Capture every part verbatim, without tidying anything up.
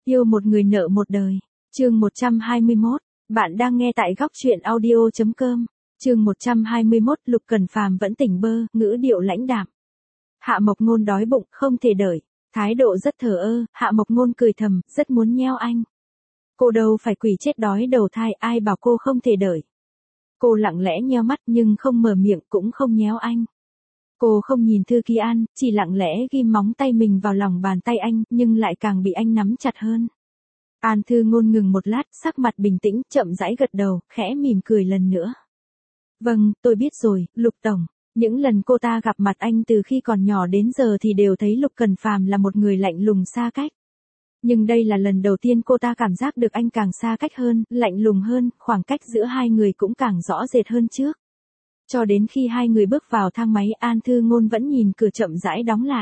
Yêu một người nợ một đời. Chương một trăm hai mươi mốt. Bạn đang nghe tại góc truyện audio chấm com. Chương một trăm hai mươi mốt. Lục Cẩn Phàm vẫn tỉnh bơ, ngữ điệu lãnh đạm. Hạ Mộc Ngôn đói bụng, không thể đợi. Thái độ rất thờ ơ, Hạ Mộc Ngôn cười thầm, rất muốn nheo anh. Cô đâu phải quỷ chết đói đầu thai, ai bảo cô không thể đợi. Cô lặng lẽ nheo mắt nhưng không mở miệng, cũng không nhéo anh. Cô không nhìn Thư Kỳ An, chỉ lặng lẽ ghim móng tay mình vào lòng bàn tay anh, nhưng lại càng bị anh nắm chặt hơn. An Thư Ngôn ngừng một lát, sắc mặt bình tĩnh, chậm rãi gật đầu, khẽ mỉm cười lần nữa. Vâng, tôi biết rồi, Lục Tổng. Những lần cô ta gặp mặt anh từ khi còn nhỏ đến giờ thì đều thấy Lục Cẩn Phàm là một người lạnh lùng xa cách. Nhưng đây là lần đầu tiên cô ta cảm giác được anh càng xa cách hơn, lạnh lùng hơn, khoảng cách giữa hai người cũng càng rõ rệt hơn trước. Cho đến khi hai người bước vào thang máy, An Thư Ngôn vẫn nhìn cửa chậm rãi đóng lại.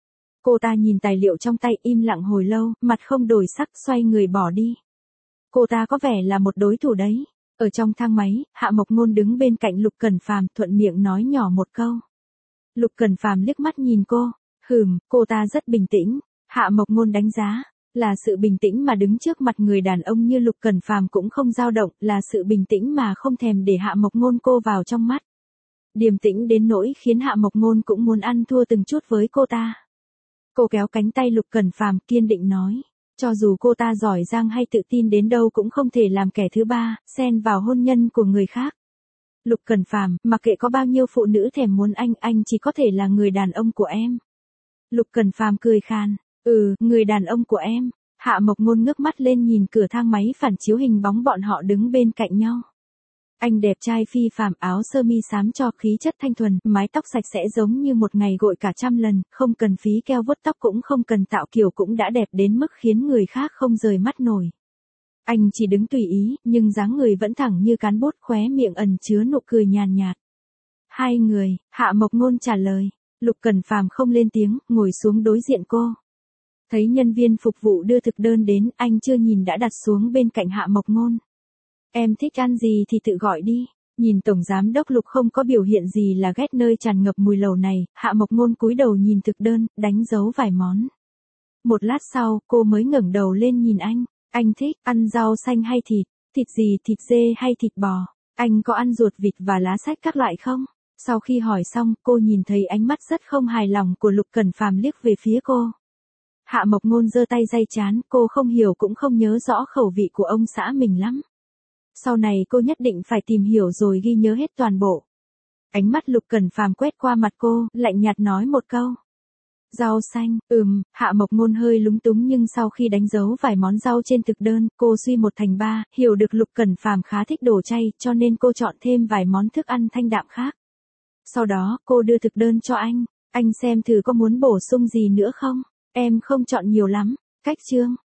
Cô ta nhìn tài liệu trong tay im lặng hồi lâu, mặt không đổi sắc, xoay người bỏ đi. Cô ta có vẻ là một đối thủ đấy. Ở trong thang máy, Hạ Mộc Ngôn đứng bên cạnh Lục Cẩn Phàm, thuận miệng nói nhỏ một câu. Lục Cẩn Phàm liếc mắt nhìn cô, hừm, cô ta rất bình tĩnh. Hạ Mộc Ngôn đánh giá, là sự bình tĩnh mà đứng trước mặt người đàn ông như Lục Cẩn Phàm cũng không dao động, là sự bình tĩnh mà không thèm để Hạ Mộc Ngôn cô vào trong mắt. Điềm tĩnh đến nỗi khiến Hạ Mộc Ngôn cũng muốn ăn thua từng chút với cô ta. Cô kéo cánh tay Lục Cẩn Phàm, kiên định nói, cho dù cô ta giỏi giang hay tự tin đến đâu cũng không thể làm kẻ thứ ba, xen vào hôn nhân của người khác. Lục Cẩn Phàm, mặc kệ có bao nhiêu phụ nữ thèm muốn anh, anh chỉ có thể là người đàn ông của em. Lục Cẩn Phàm cười khan, ừ, người đàn ông của em. Hạ Mộc Ngôn ngước mắt lên nhìn cửa thang máy phản chiếu hình bóng bọn họ đứng bên cạnh nhau. Anh đẹp trai phi phàm, áo sơ mi xám cho khí chất thanh thuần, mái tóc sạch sẽ giống như một ngày gội cả trăm lần, không cần phí keo vuốt tóc cũng không cần tạo kiểu cũng đã đẹp đến mức khiến người khác không rời mắt nổi. Anh chỉ đứng tùy ý, nhưng dáng người vẫn thẳng như cán bút, khóe miệng ẩn chứa nụ cười nhàn nhạt. Hai người, Hạ Mộc Ngôn trả lời. Lục Cẩn Phàm không lên tiếng, ngồi xuống đối diện cô. Thấy nhân viên phục vụ đưa thực đơn đến, anh chưa nhìn đã đặt xuống bên cạnh Hạ Mộc Ngôn. Em thích ăn gì thì tự gọi đi. Nhìn Tổng Giám đốc Lục không có biểu hiện gì là ghét nơi tràn ngập mùi lẩu này, Hạ Mộc Ngôn cúi đầu nhìn thực đơn, đánh dấu vài món. Một lát sau, cô mới ngẩng đầu lên nhìn anh. Anh thích ăn rau xanh hay thịt? Thịt gì, thịt dê hay thịt bò? Anh có ăn ruột vịt và lá sách các loại không? Sau khi hỏi xong, cô nhìn thấy ánh mắt rất không hài lòng của Lục Cẩn Phàm liếc về phía cô. Hạ Mộc Ngôn giơ tay day trán, cô không hiểu cũng không nhớ rõ khẩu vị của ông xã mình lắm. Sau này cô nhất định phải tìm hiểu rồi ghi nhớ hết toàn bộ. Ánh mắt Lục Cẩn Phàm quét qua mặt cô, lạnh nhạt nói một câu. Rau xanh, ừm, Hạ Mộc Ngôn hơi lúng túng nhưng sau khi đánh dấu vài món rau trên thực đơn, cô suy một thành ba, hiểu được Lục Cẩn Phàm khá thích đồ chay, cho nên cô chọn thêm vài món thức ăn thanh đạm khác. Sau đó, cô đưa thực đơn cho anh, anh xem thử có muốn bổ sung gì nữa không? Em không chọn nhiều lắm. Cách chương,